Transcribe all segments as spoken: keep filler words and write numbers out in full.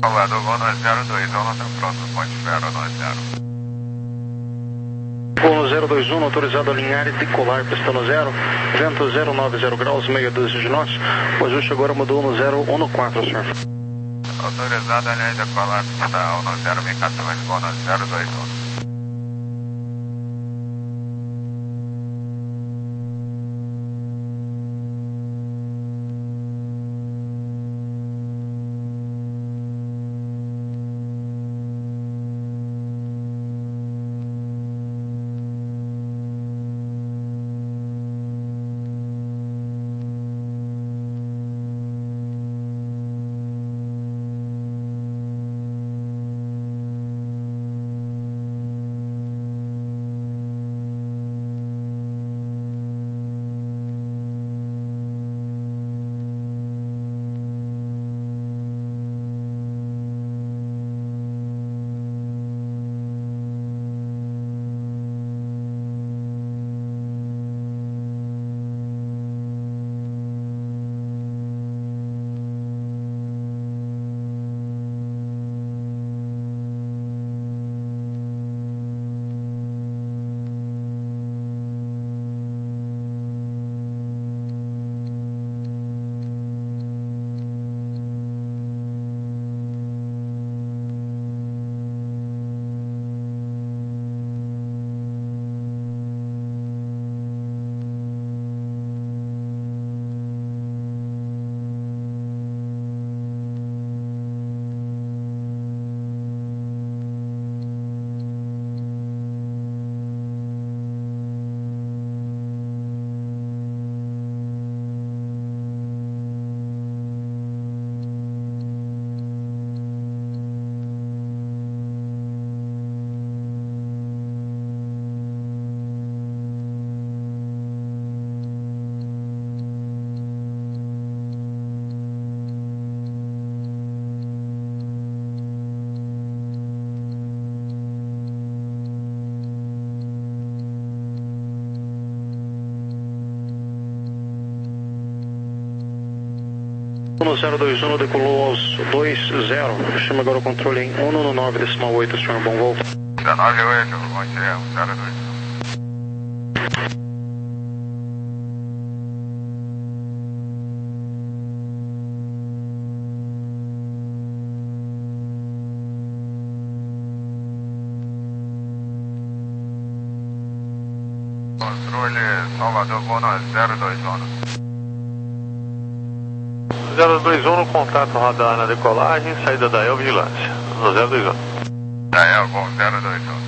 Salvador, voo no zero dois um, não está pronto, Ponte Ferro no zero. Voo no zero dois um, autorizado a alinhar e decolar, pista no zero, vento zero nove zero graus, meia dúzia de nós. O ajuste agora mudou no zero um quatro, senhor. Autorizado a alinhar e decolar, pista um no zero, mil e quatrocentos, voo no zero dois um. No zero dois um, decolou aos dois zero. Chama agora o controle em um no nove decimal oito, senhor. Bom voo. dezenove oito, bom dia, zero dois um. Controle Salvador, voo no zero dois um. zero dois um no contato radar na decolagem, saída da El Vigilância, no zero dois um. Da El, voo zero dois um.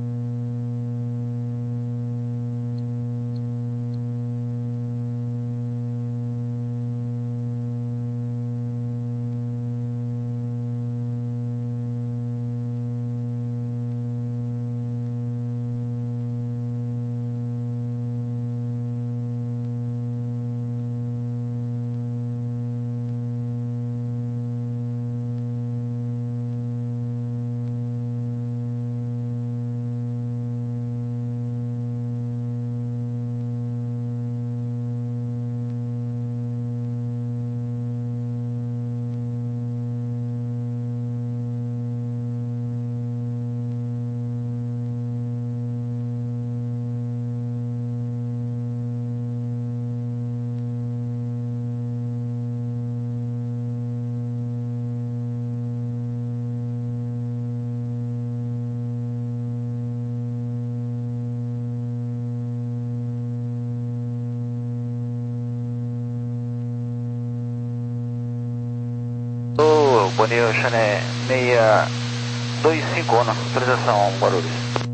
Bom dia, Chané seis dois cinco um, autorização Guarulhos.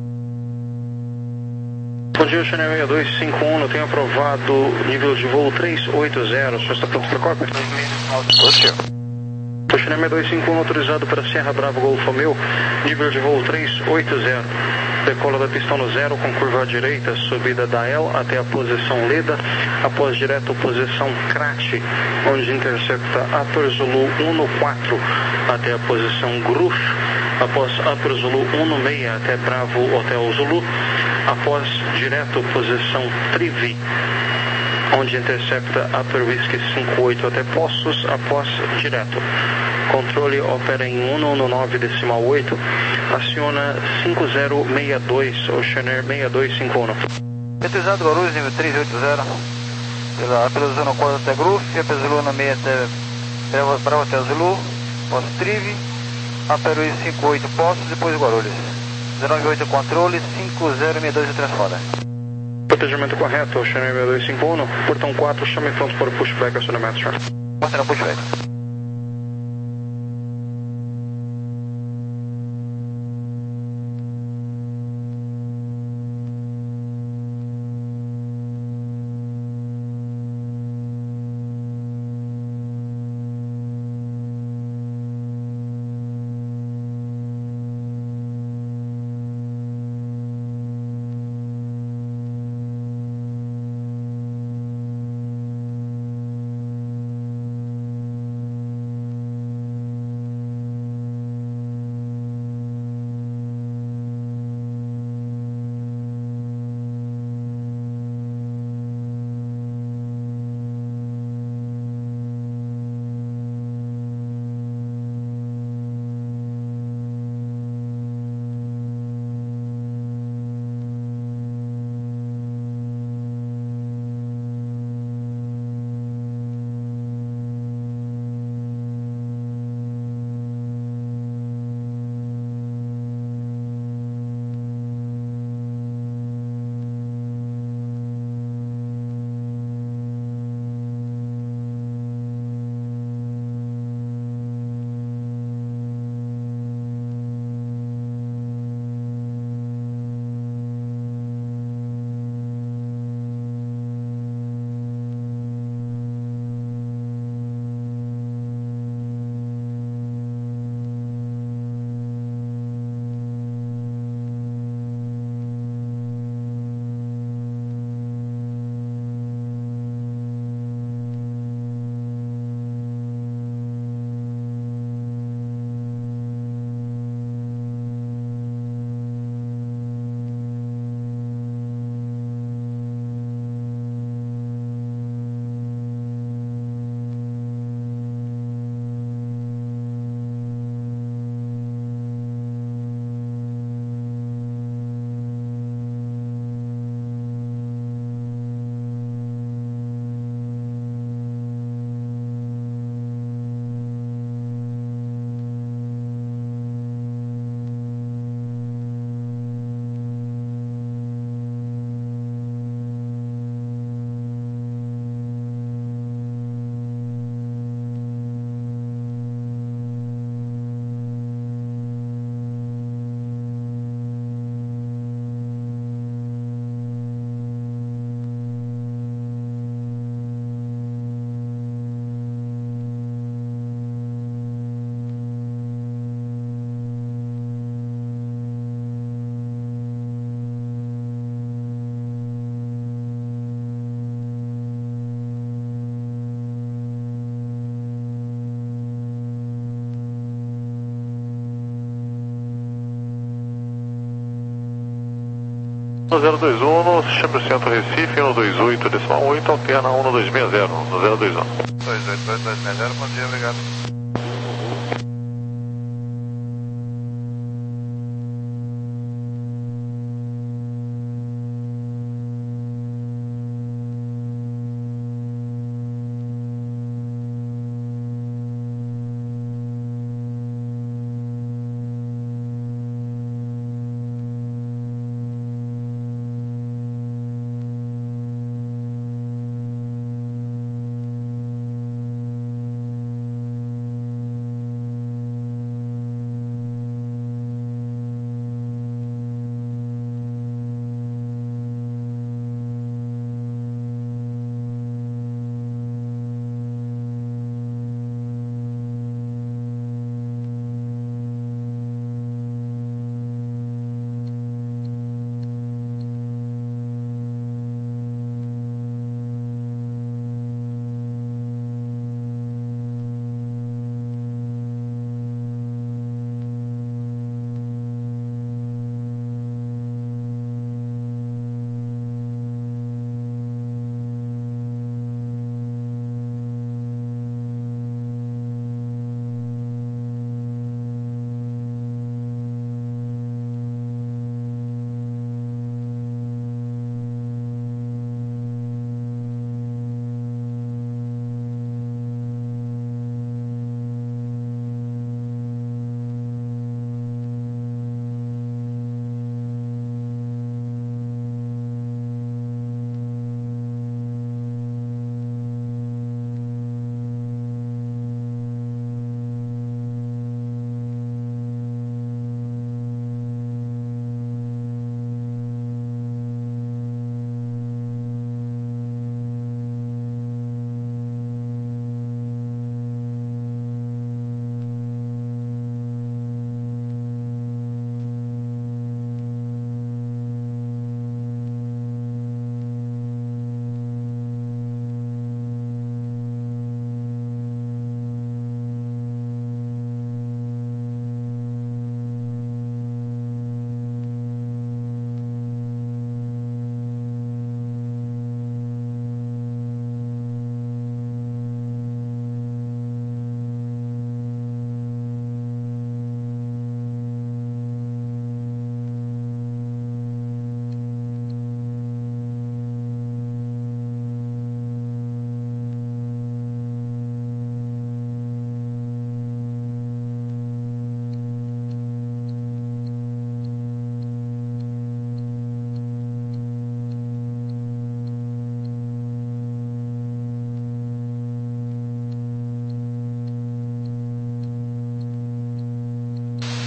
Bom dia, Chané seis dois cinco um, eu tenho aprovado nível de voo três oito zero, o senhor está pronto para cópia? Positivo. Chané seis dois cinco um, autorizado para Serra Bravo Golfo Meu, nível de voo três oito zero. Decola da pista no zero com curva à direita, subida da El até a posição Leda, após direto posição Crate, onde intercepta Upper Zulu um no quatro até a posição Gruf, após Upper Zulu um no seis até Bravo Hotel Zulu, após direto posição Trivi. onde intercepta Upper Whiskey cinco oito até Poços, após direto. Controle opera em cento e dezenove decimal oito, aciona cinco zero seis dois, Oceanair seis dois cinco um. Meteorizado Guarulhos, nível três oito zero, pela, pela zona quatro até Gruf, Apple Zulu no meio até Bravo, Bravo até Zulu, Poços Trive, Upper Whiskey cinco oito Poços, depois Guarulhos. dezenove oito controle, cinco zero seis dois transponda. Protegimento correto, Oceanair seis dois cinco um, portão quatro, chame pronto para o pushback, acionamento, senhor. Mostra no pushback. No zero dois um, chame o centro Recife, cento e vinte e oito decimal oito, alterna um dois seis zero, no zero dois um. dois oito dois dois seis zero, bom dia, obrigado.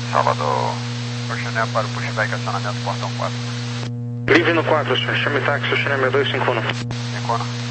Sala do Oceané para o pushback, acionamento portão quatro. Livre no quatro, senhor. Chame táxi, Oceané seis dois cinco um. cinco um.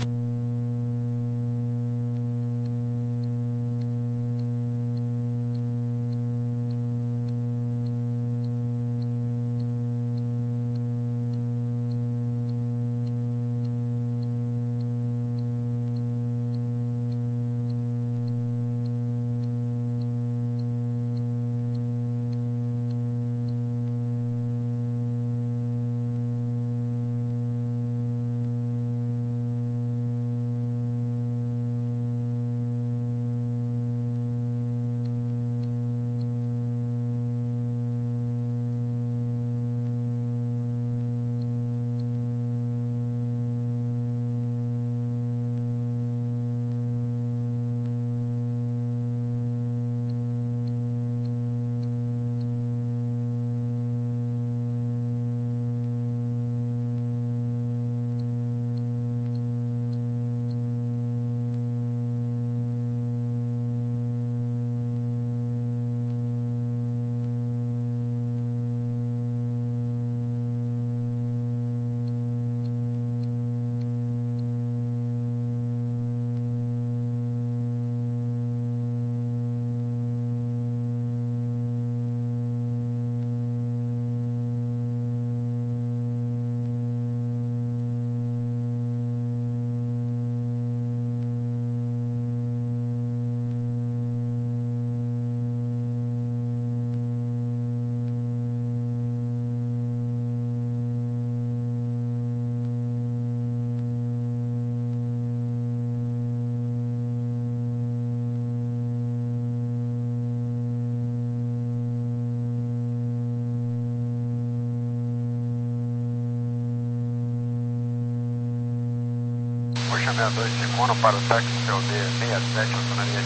Oceané dois cinco um para o táxi C O D seis sete, autonomia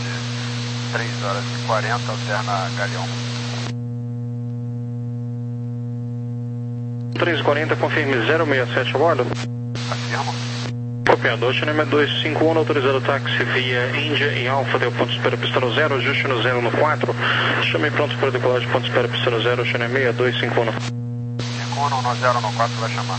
de três horas e quarenta, alterna Galeão. três e quarenta, confirme zero seis sete a bordo. Afirma. Copiado, Oceané dois cinco um, autorizado táxi via Índia em Alfa, deu ponto de espera, pista no zero, ajuste no zero no quatro. Chame pronto para decolagem, ponto de espera, pista no zero, Oceané seis dois cinco um. cinco um no zero no quatro, vai chamar.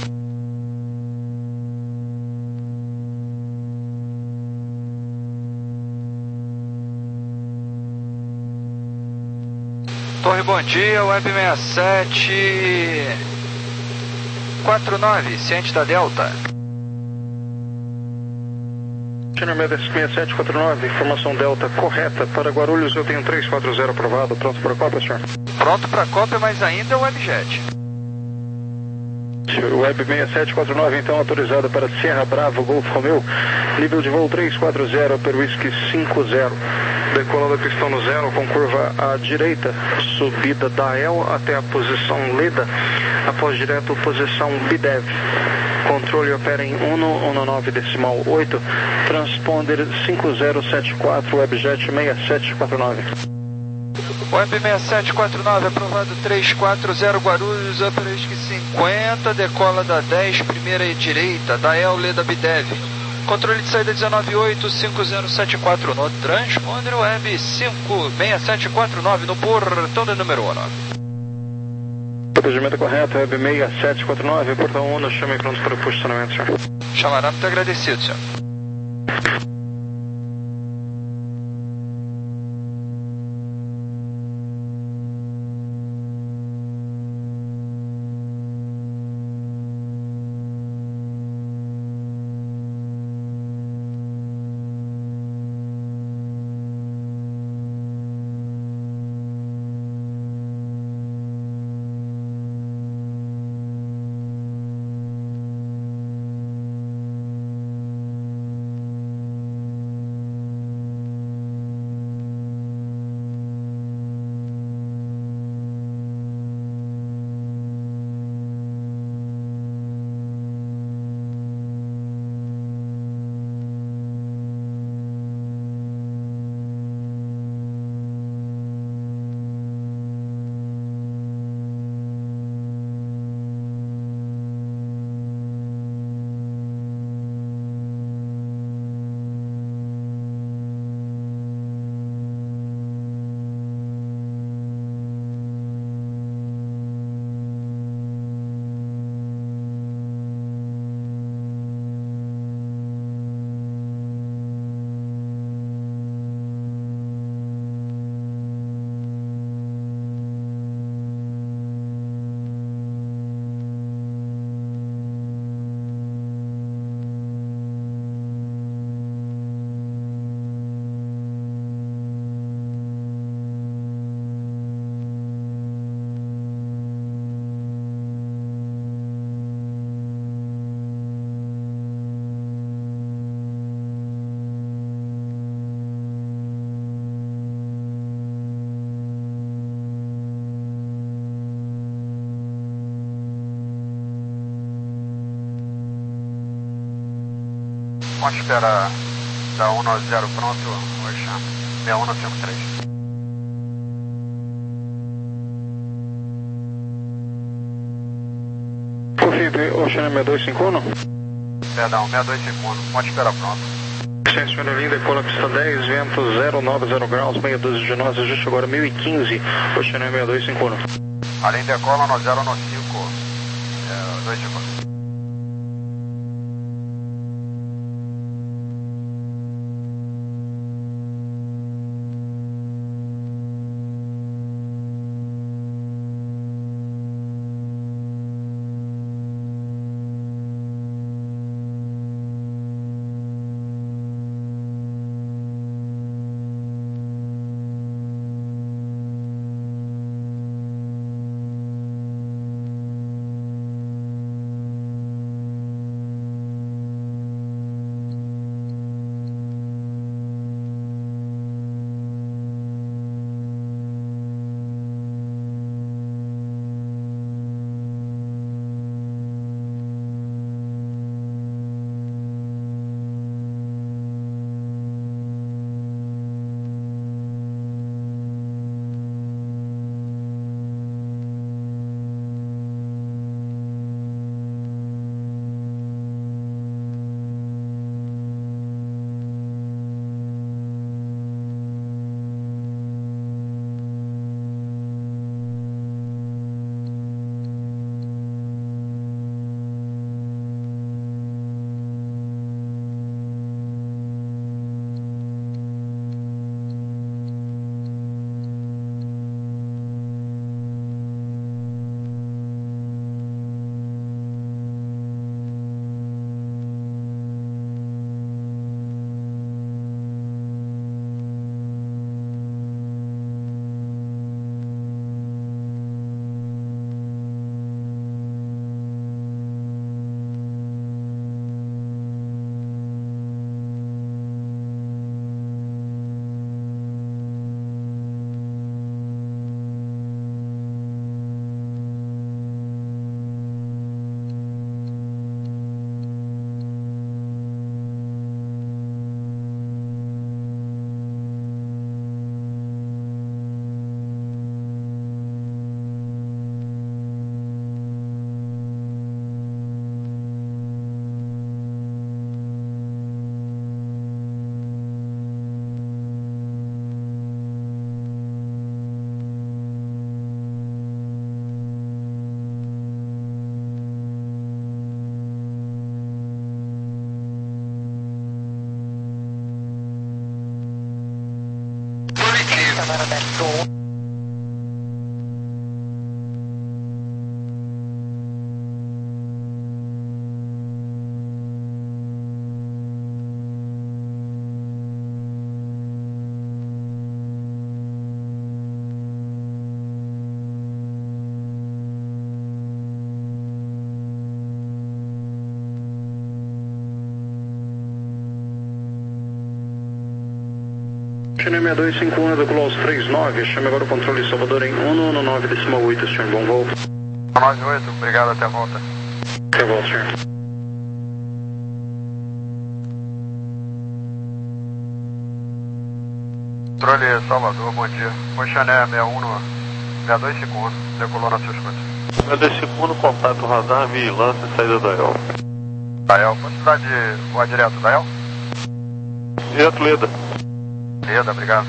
Torre, bom dia, Web sessenta e sete quarenta e nove, ciente da Delta. Oceané seis sete quatro nove, informação Delta correta. Para Guarulhos eu tenho três quatro zero aprovado, pronto para a Copa, senhor? Pronto para a Copa, mas ainda é o Webjet. Web seis sete quatro nove, então autorizada para Sierra Bravo, Golf Romeo, nível de voo três quatro zero, per whisky cinco zero. Decolada pistão no zero, com curva à direita, subida da E L até a posição Leda, após direto posição B D E V. Controle opera em um um nove decimal oito, transponder cinco zero sete quatro, Webjet seis sete quatro nove. Web seis sete quatro nove, aprovado três quatro zero Guarulhos, upper whisky cinquenta, decola da dez, primeira e direita, da E L Leda B D E V. Controle de saída dezenove oito cinco zero sete quatro no transponder Web cinco seis sete quatro nove no portão de número um. Procedimento correto, Web seis sete quatro nove, portão um, chame pronto para o posicionamento, senhor. Chamará, muito agradecido, senhor. ponto de espera da um nove zero pronto, Ocean seis um cinco três. Confirme, Ocean seis dois cinco um. Perdão, seis dois cinco um, ponto de espera pronto. Ciência Aerolínea, decola pista dez, vento zero nove zero graus, meia dúzia de nós, ajuste agora mil e quinze, Ocean seis dois cinco um. Além decola no zero no cinco, é, dois cinco um. China seis dois cinco um, decolou aos três nove, chame agora o controle Salvador em um um nove decimal oito, senhor, bom voo. nove oito, obrigado, até a volta. Até a volta, senhor. Controle Salvador, bom dia. Oceané seis um no seis dois cinco um, decolou na sua escuta. seis dois cinco um, contato radar, vigilância e saída da E L. Da E L, quantidade voar direto da E L? Direto, Leda. Leda, obrigado.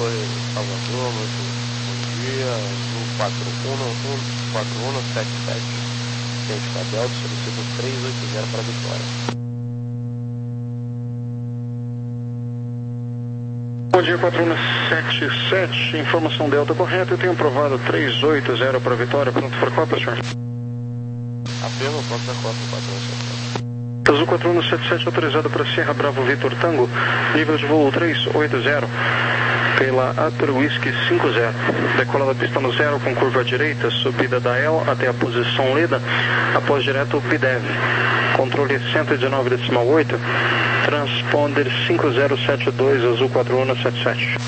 Torre, Salvador, muito bom dia. Azul quatro um quatro um sete sete, ciente da Delta, solicito três oito zero para a Vitória. Bom dia, quatro um sete sete, informação Delta correta, eu tenho aprovado três oito zero para a Vitória, pronto para Copa, senhor? Afirma, pronto para Copa, quatro um sete sete. Azul quatro um sete sete autorizado para Sierra Bravo Vitor Tango, nível de voo três oito zero, pela Upper Whisky cinco zero, decola da pista no zero com curva à direita, subida da L até a posição Leda, após direto P D E V, controle cento e dezenove decimal oito, transponder cinco zero sete dois, Azul quatro um sete sete.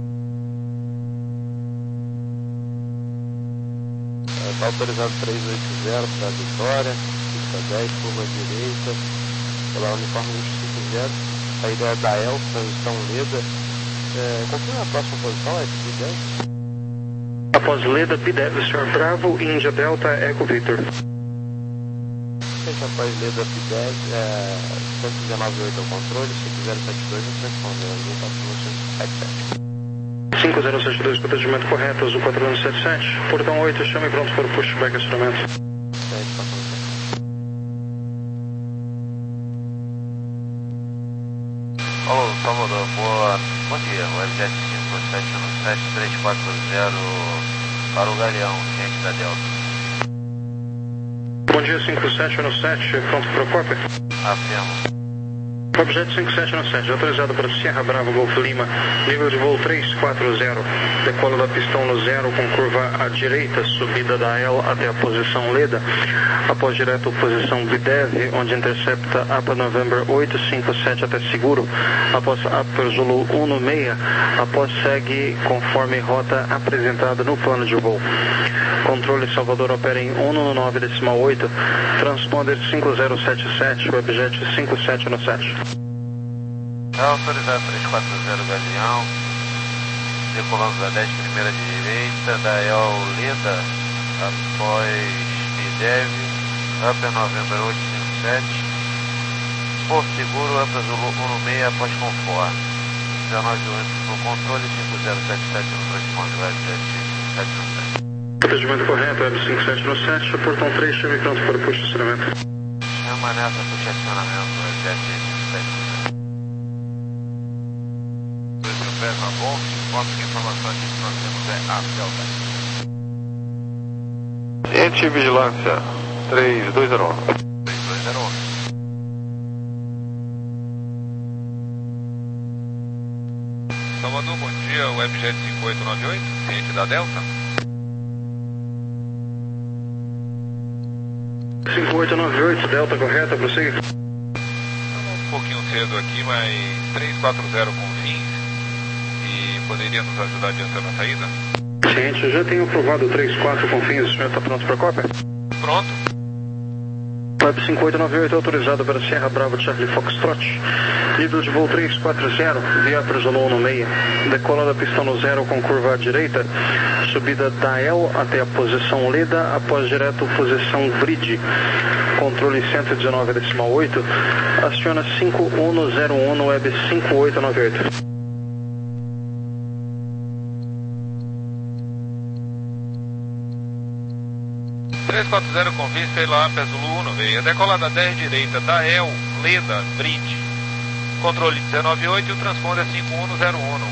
Está autorizado três oito zero para a Vitória, pista dez, curva à direita, pela uniforme cinco zero, saída da L, transição Leda. É, confirma a próxima posição, é P dez? Após Leda, P dez, senhor Bravo, Índia Delta, Eco Victor. Após Leda, P dez, é, cento e dezenove oito ao controle, cinco zero sete dois no transponder, Azul quatro um sete sete. cinco zero sete dois, com atendimento correto, Azul quatro um sete sete, portão oito, chame pronto para o pushback acionamento. sete quatro um sete. Alô, Salvador, boa, bom dia, o L J cinco sete um sete três quatro zero para o Galeão, ciente da Delta. Bom dia, cinco sete um sete, pronto para o Copa? Afirmo. Objeto cinco sete um sete, autorizado para Sierra Bravo Golfo Lima, nível de voo três quatro zero, decola da pistão no zero com curva à direita, subida da L até a posição Leda, após direto posição V D E V, onde intercepta A P A November oito cinco sete até seguro, após Upper Zulu um no seis, após segue conforme rota apresentada no plano de voo. Controle Salvador opera em um no nove decimal oito, transponder cinco zero sete sete, objeto cinco sete um sete. É autorizado três quatro zero Galeão, decolando da dez, primeira direita, da El Leda, após P D E V, Upper November oito cinco sete, Porto Seguro, Upper Zulu um no seis, após conforme, dezenove oito no controle, cinco zero sete sete no transponder, Web cinco sete um sete. Atendimento correto, Web cinco sete um sete, portão três, chame pronto para o push de acionamento. Chama nessa puxa acionamento, Web cinco sete um sete. Tá bom, informo que a informação aqui que nós temos é a Delta. Ciente Vigilância, três dois zero um. três dois zero um. Salvador, bom dia, Webjet cinco oito nove oito, ciente da Delta. cinco oito nove oito, Delta correta, prossiga. Um pouquinho cedo aqui, mas três quatro zero com fins. Poderia nos ajudar adiantando a saída? Ciente, já tenho aprovado três quatro com fins, o senhor está pronto para a cópia? Pronto. Web cinco oito nove oito autorizado para Sierra Bravo Charlie Foxtrot, nível de voo três quatro zero, via para Zulu um no seis, decola da pista no zero com curva à direita, subida da L até a posição Leda, após direto posição Bridge, controle cento e dezenove decimal oito, aciona cinco um zero um no Web cinco oito nove oito. três quatro zero com fins pela Upper Zulu um no seis, decolada dez direita da El Leda Bridge, controle dezenove oito e o transponder cinco um zero um.